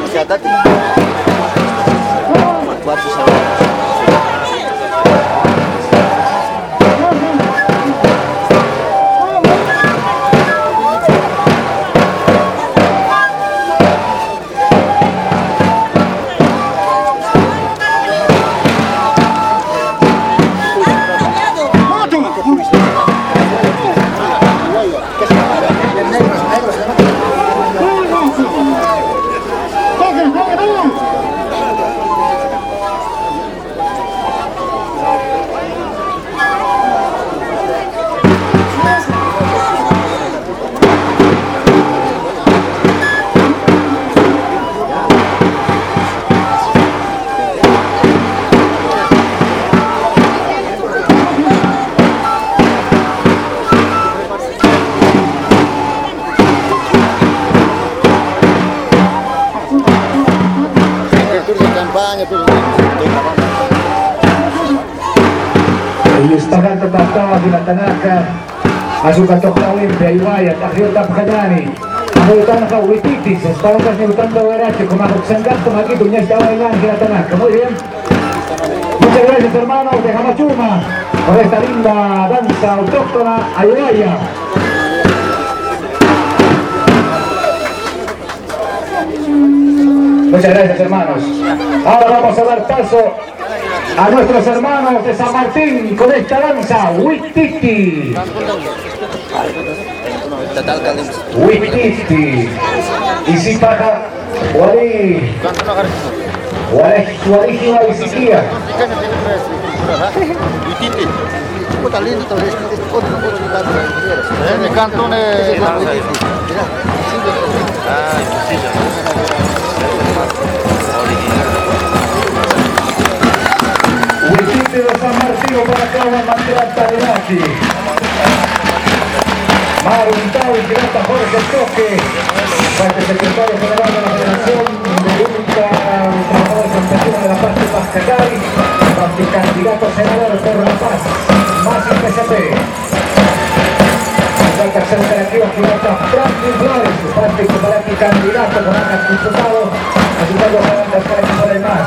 Istakan tetap tawa dilaksanakan Asukan Tokla Olimpia Iwaya Takhir Tapkadani Amutan ka Wititis Sekarang niutan Dawarate Kumakuk Sangkat Kumagitunya Istawailan dilaksanakan. Muy bien. Muchas gracias hermanos de Jamachuma por esta linda danza autóctona ayuaya. Muchas gracias hermanos. Ahora vamos a dar paso a nuestros hermanos de San Martín con esta danza, Huititi. Huititi. Y si paja, Wari. Wari Jiwa y Siquia. Huititi. Puta lindo todo esto. Me canto un Huititi de San Martín para acá va a mantener Tadenati. Maruntao y Pirata Jorge Toque, parte secretario general de la Federación de Única Trabajadores Argentinos de la Paz de Pascacay, candidato senador por la Paz, más PSP. El tercer operativo Pirata Franklin Flores, parte para aquí candidato con actas diputado, ayudando a las para que ponen más.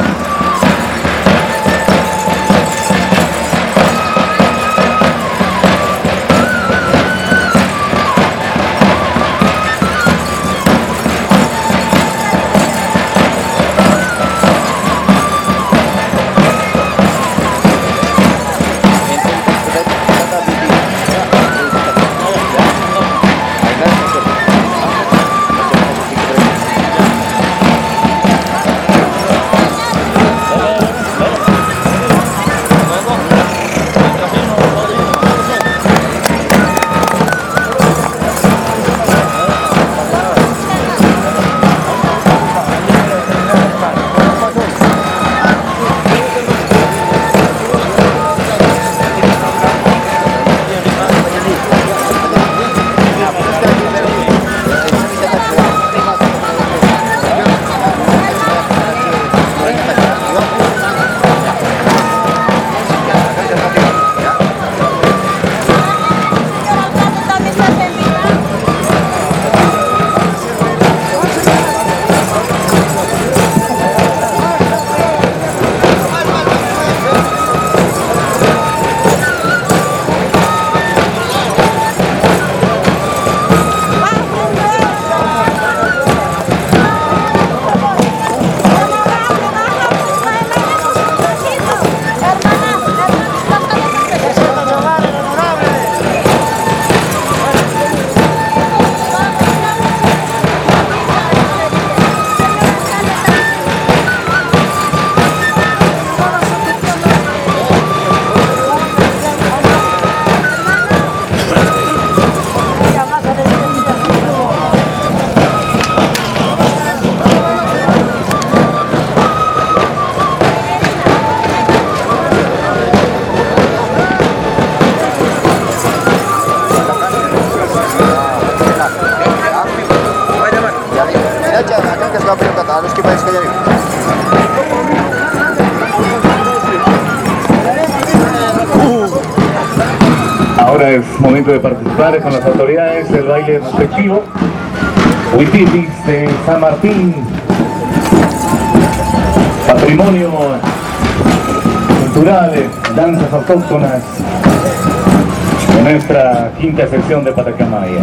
Ahora es momento de participar con las autoridades del baile respectivo. Huititis de San Martín, patrimonio cultural, danzas autóctonas de nuestra quinta sección de Patacamaya.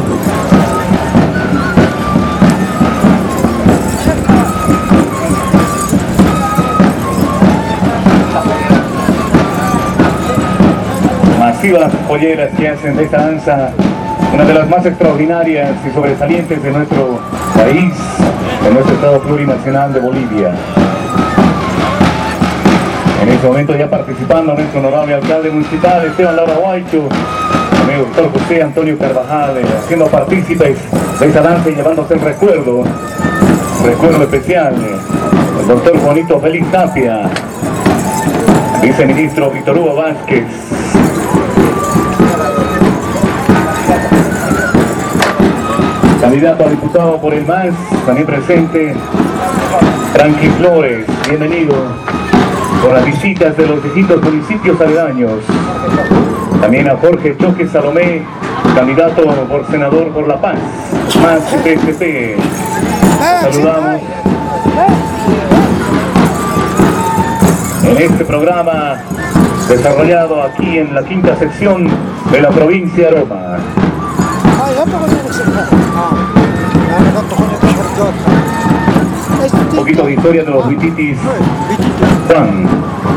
Masivas polleras que hacen de esta danza una de las más extraordinarias y sobresalientes de nuestro país, de nuestro estado plurinacional de Bolivia. En este momento ya participando nuestro honorable alcalde municipal Esteban Laura Huaycho, amigo doctor José Antonio Carvajal, haciendo partícipes de esta danza y llevándose el recuerdo especial, el doctor Juanito Félix Tapia, viceministro Víctor Hugo Vázquez, candidato a diputado por el MAS, también presente, Frankie Flores, bienvenido, por las visitas de los distintos municipios aledaños. También a Jorge Choque Salomé, candidato por senador por La Paz, MAS PSP. Saludamos en este programa desarrollado aquí en la quinta sección de la provincia de Roma. Un poquito de historia de los Huititis Juan.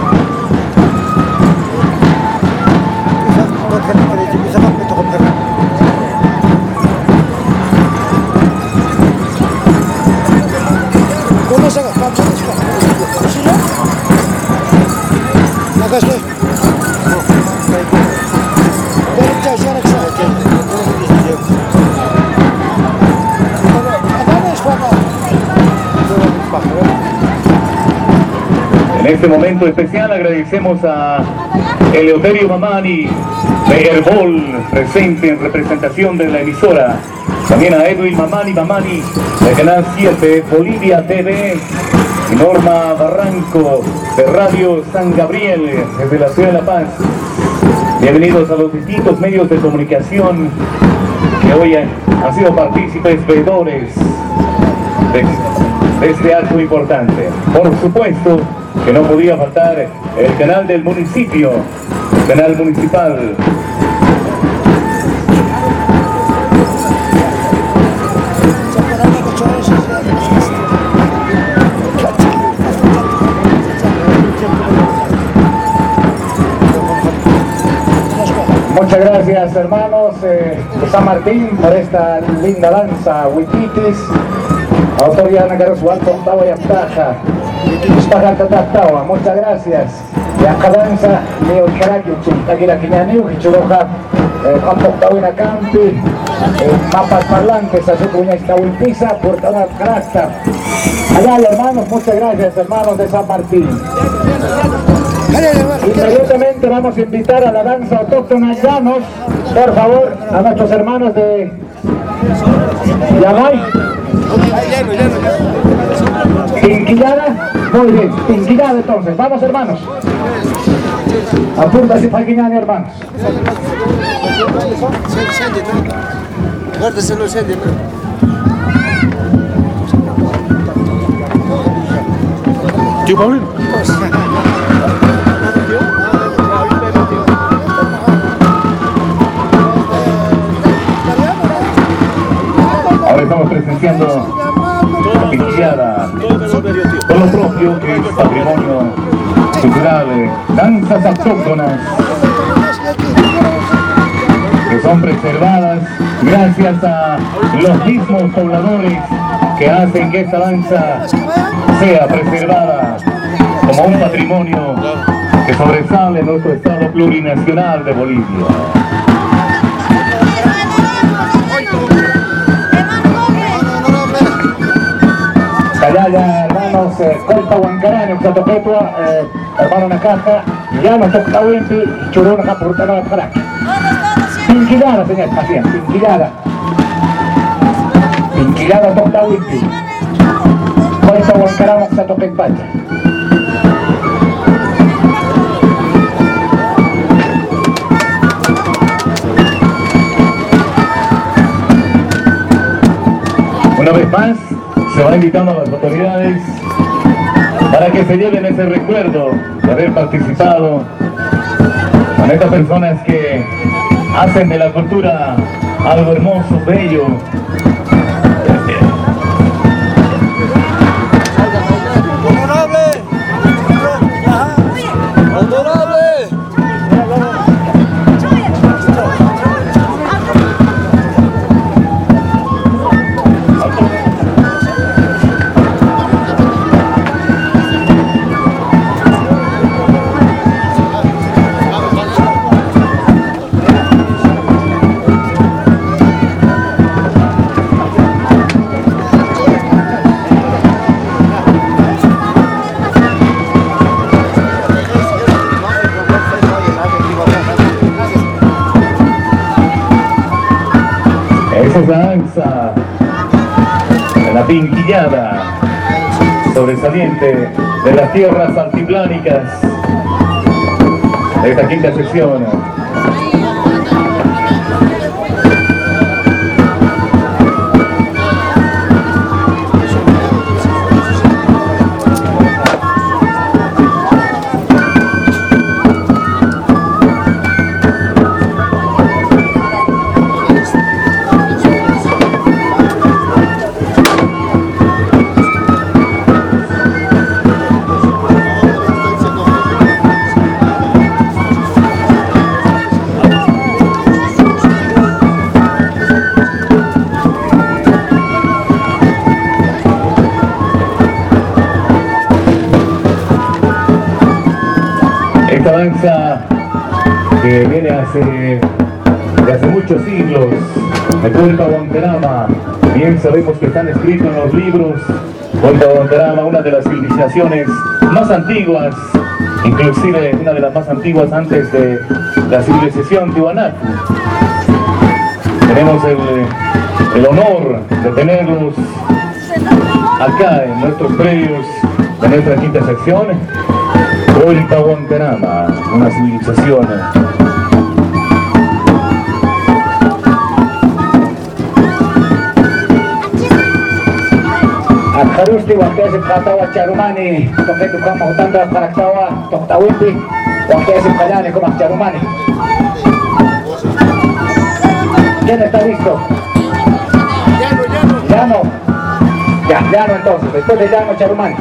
En este momento especial agradecemos a Eleuterio Mamani de Herbol, presente en representación de la emisora. También a Edwin Mamani de Canal 7, Bolivia TV, y Norma Barranco de Radio San Gabriel, desde la ciudad de La Paz. Bienvenidos a los distintos medios de comunicación que hoy han sido partícipes, veedores de este acto importante. Por supuesto que no podía faltar el canal del municipio, el canal municipal. Muchas gracias, hermanos de San Martín, por esta linda danza, Huititis. Autoridad Nagarosual, Tontagua y Aptaja. Muchas gracias. Y acá danza, Leo Charaki, Chitagira Quiñaniu, Hichuroja, Campoctawina Campi, Mapas Parlantes, Azucuña Iztahuilpiza, Portada Carasta. Allá, hermanos, muchas gracias, hermanos de San Martín. Inmediatamente vamos a invitar a la danza autóctona Llanos, por favor, a nuestros hermanos de Yamay. Pinquillada, muy bien, Pinquillada entonces, vamos hermanos. Apunta si Paquiñani, hermanos. Guárdeselo el serio. ¿Tío Paulino? Ahora estamos presenciando Pinquillada, por lo propio que es patrimonio cultural, danzas autóctonas que son preservadas gracias a los mismos pobladores que hacen que esta danza sea preservada como un patrimonio que sobresale en nuestro estado plurinacional de Bolivia. Callaya, hermanos, Colta Huancarán, Uxatopetua, hermano Nacaja, Llano Toctawimpi, Churuna Capurtana de Caraca. Pinquillada, señor, así es, Pinquillada. Pinquillada Toctawimpi. Colta Huancarán, Uxatopepacha. Además, se va invitando a las autoridades para que se lleven ese recuerdo de haber participado con estas personas que hacen de la cultura algo hermoso, bello. Esa es la danza de la pinquillada sobresaliente de las tierras altiplánicas de esta quinta sección. Esta danza que viene de hace muchos siglos, de Colpa Huancarama, bien sabemos que están escritos en los libros. Colpa Huancarama, una de las civilizaciones más antiguas, inclusive una de las más antiguas antes de la civilización Tiwanaku. Tenemos el honor de tenerlos acá en nuestros predios de nuestra quinta sección. Colpa Huancarama, una civilización Harusti wakesi katawa charumani toketu kama utanda karaktawa toktawimpi wakesi kayane como charumani. ¿Quién está listo? Llano. Llano entonces, después de Llano Charumani.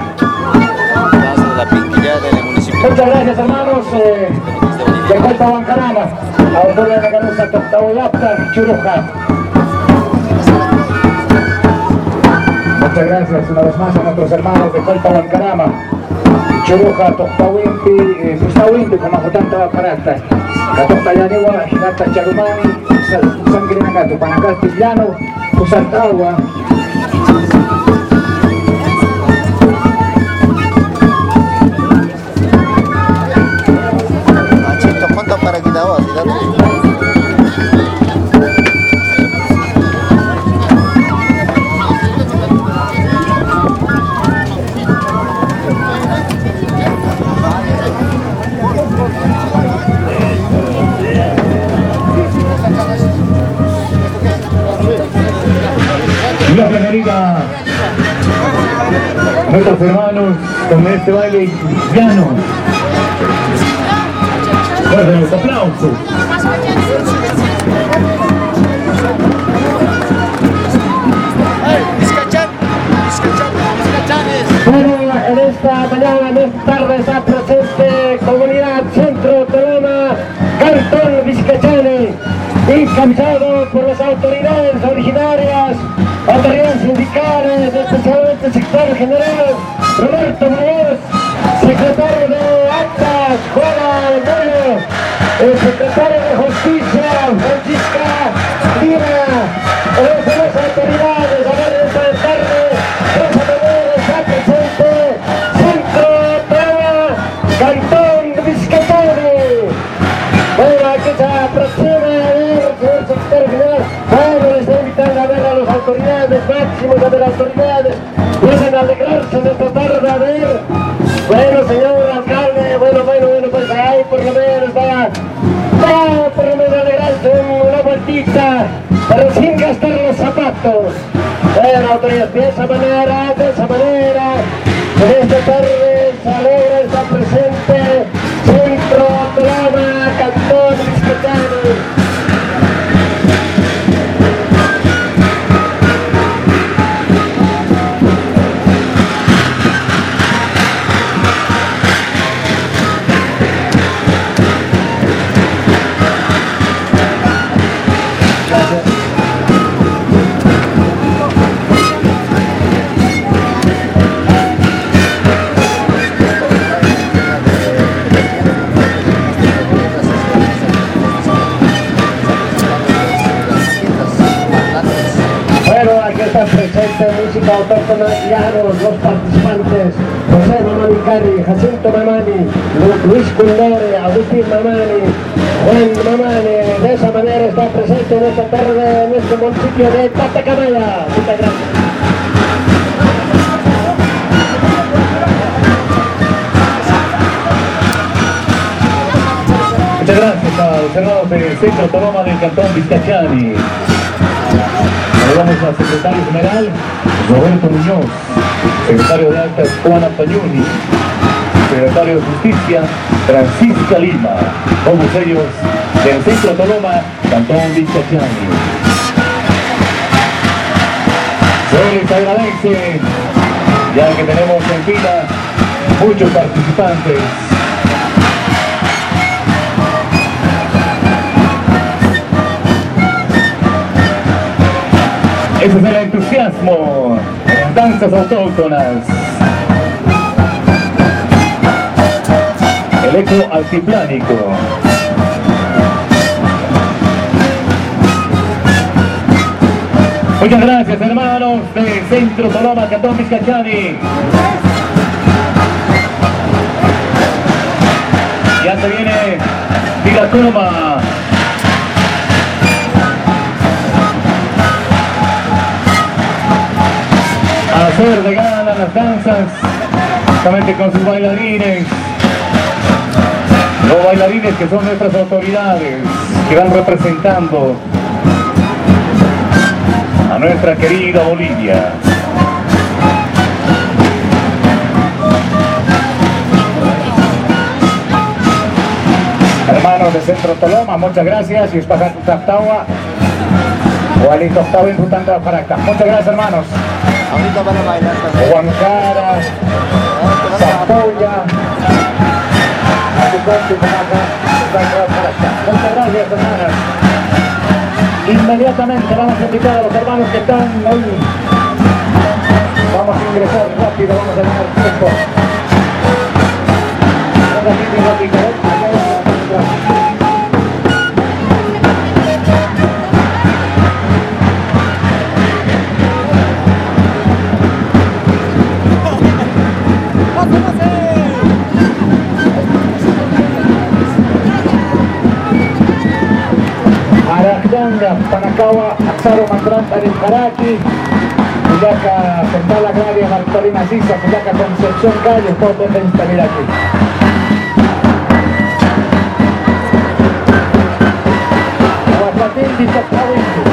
Muchas gracias hermanos de Colpa Huancarama, autoridad de Ganusa Toctahuayapta, Churuja. Muchas gracias una vez más a nuestros hermanos de Colpa Huancarama, Churuja, Toctawimpi, Fustawimpi, como Jotanta Paracta, Catoctayaniwa, Hinata Charumani, Sangrinagato, Panacasti, Llano, Usantawa. Para kita awak tidak. La bienvenida a nuestros hermanos con este baile llano. Fuertes los aplausos. Bueno, en esta mañana, en esta tarde está presente comunidad Centro Toloma, Cantón Vizcachane, encabezado por las autoridades originarias, autoridades sindicales, especialmente el secretario general Roberto Muñoz, secretario de Actas Juana Antonio, el secretario de Justicia Francisca Lima, las demás autoridades. A ver, esta tarde, esta mañana está presente Centro Toloma, Cantón Vizcachane. Bueno, aquí se aproxima a ver, señor secretario general. Bueno, les estoy invitando a ver a las autoridades máximas, a ver las autoridades. Pueden alegrarse de esta tarde a ver. Bueno, señor alcalde, bueno, pues ahí por lo menos va por lo menos alegrarse una vueltita, pero sin gastar los zapatos. las autoridades. De esa manera, en esta tarde se alegra estar presente Centro Toloma, Cantón Vizcachani. Presente música autóctona Llanos, los participantes José Mamani, Jacinto Mamani, Luis Cundore, Agustín Mamani, Juan Mamani. De esa manera está presente en esta tarde en este municipio de Patacamaya. Muchas gracias. Muchas gracias a los hermanos del Centro Toloma del Cantón Vizcachani. Saludamos al secretario general Roberto Muñoz, secretario de Actas Juan Ampañuni, secretario de Justicia Francisca Lima, todos ellos del Centro Toloma, Cantón Vizcachani. Se les agradece, ya que tenemos en fila muchos participantes. Ese es el entusiasmo en danzas autóctonas. El eco altiplánico. Muchas gracias, hermanos de Centro Toloma, Cantón Vizcachani. Ya se viene Vilacoma. A hacer de gana las danzas, justamente con sus bailarines. Los bailarines que son nuestras autoridades, que van representando a nuestra querida Bolivia. Hermanos de Centro Toloma, muchas gracias. Y es para tu taptawa o alito octavo en tu tanta para acá. Muchas gracias, hermanos. Ahorita van a bailar también. Huancara, Zapoya, muchas gracias, hermanas. Inmediatamente vamos a invitar a los hermanos que están hoy. Vamos a ingresar rápido, vamos a ganar tiempo. Aracdanga, Panacagua, Axaro, Matranta, Caraqui, Puyaca, Central Agraria, Marcolina Sisa, Puyaca, Concepción, Calle, todo puede instalar aquí. Guapatín, Vizcachani.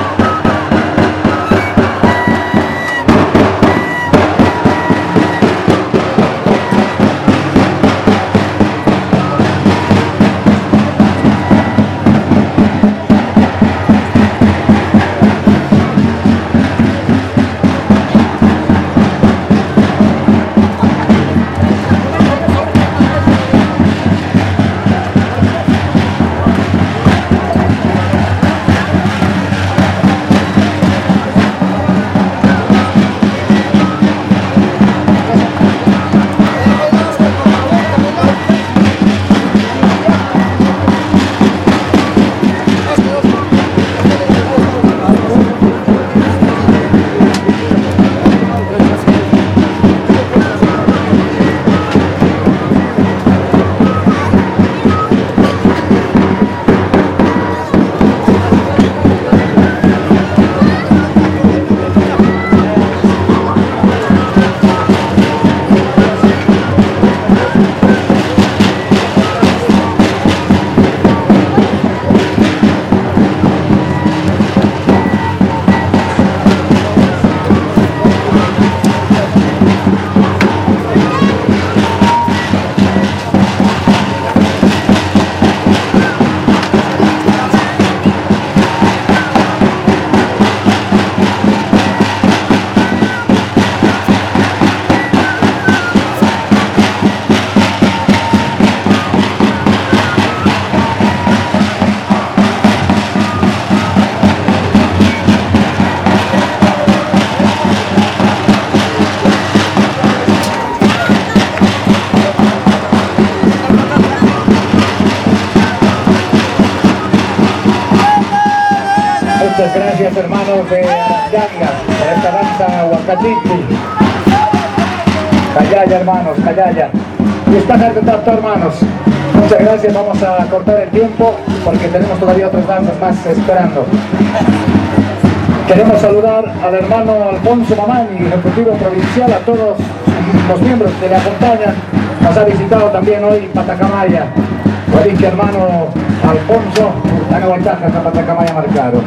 Muchas gracias, hermanos de Arayanga, por esta danza Huacachiti. Callaya, hermanos, Callaya. Y está de tanto, hermanos. Muchas gracias, vamos a cortar el tiempo porque tenemos todavía otras danzas más esperando. Queremos saludar al hermano Alfonso Mamani, ejecutivo provincial, a todos los miembros que le acompañan. Nos ha visitado también hoy Patacamaya. Buen día, hermano Alfonso, la ventaja a Patacamaya marcado.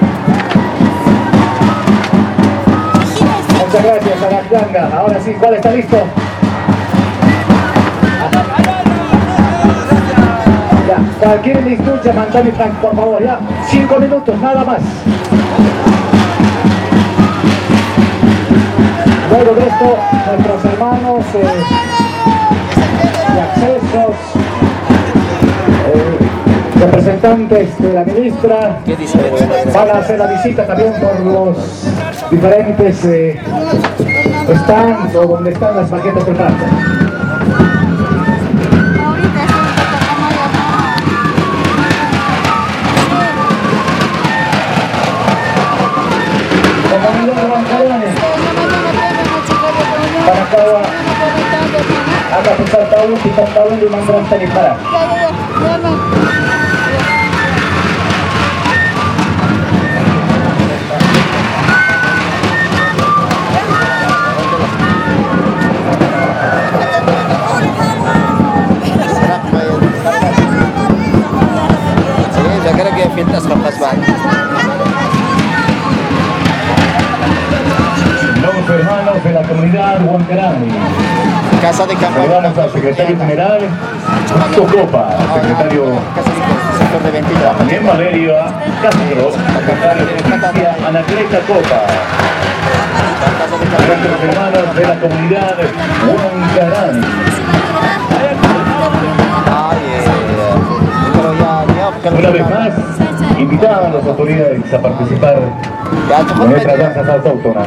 Muchas gracias a la Yanga. Ahora sí, ¿cuál está listo? Ya, cualquier listucha, Mantani Frank, por favor, ya. 5 minutos, nada más. Luego de esto, nuestros hermanos de accesos, representantes de la ministra, van a hacer la visita también por los diferentes stands o donde están las maquetas de plata. Comunidad Huancarane, Paracagua, acá se salta uno y salta uno y mandan hasta Nicaragua. Los hermanos de la comunidad Huancarane. Casa de campaña. Saludamos al secretario general Tocopa, secretario también Valeria Castro, secretario de Justicia Anacleta Copa. Nuestros hermanos de la comunidad Huancarane. Una vez más, invitaban a las autoridades a participar en nuestras danzas autóctonas.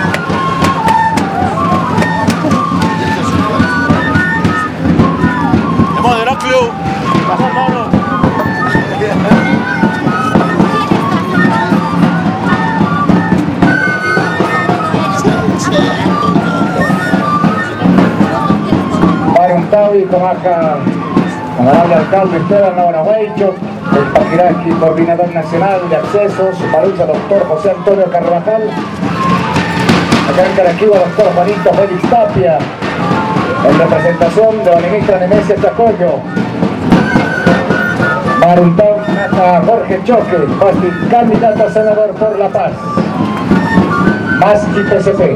Baruntawi, Comaca, honorable alcalde Esteban Nahuanahuaycho, el Paquiraqui, coordinador nacional de accesos, Marucha, doctor José Antonio Carvajal, acá en Caraquigua, doctor Juanito Félix Tapia, en representación de la ministra Nemesia Chacoyo, Maruntau, Jorge Choque, candidato a senador por La Paz, Masqui PCP.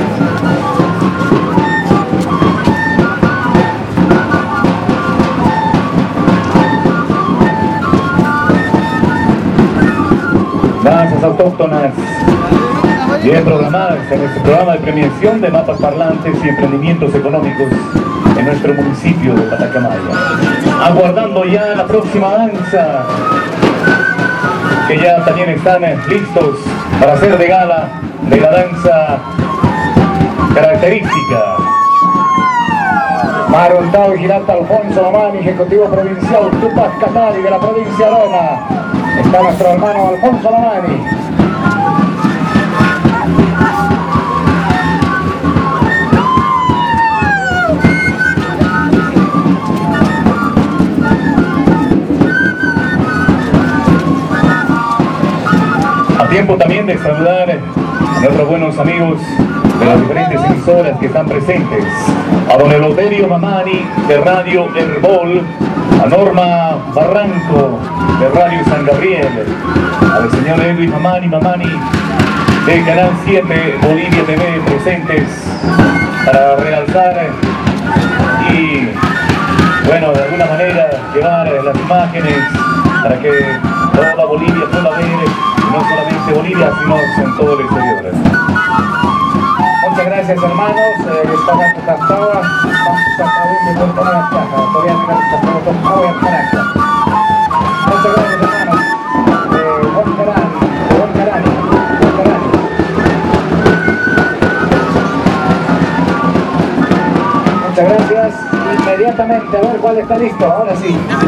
Danzas autóctonas bien programadas en este programa de premiación de mapas parlantes y emprendimientos económicos en nuestro municipio de Patacamaya. Aguardando ya la próxima danza, que ya también están listos para hacer de gala de la danza característica. Maruntau Girata Alfonso Mamani, ejecutivo provincial Tupac Catari de la provincia de Roma. Está nuestro hermano Alfonso Mamani. A tiempo también de saludar a nuestros buenos amigos de las diferentes emisoras que están presentes. A don Eleuterio Mamani de Radio Herbol, a Norma Barranco de Radio San Gabriel, al señor Edwin Mamani de Canal 7 Bolivia TV presentes para realzar y, bueno, de alguna manera llevar las imágenes para que toda Bolivia pueda ver, no solamente Bolivia, sino en todo el exterior. Muchas gracias, hermanos. Estaba tu castaba, de Puerto la Caja, todavía no muchas gracias, hermanos. Muchas gracias. Inmediatamente, a ver cuál está listo. Ahora sí.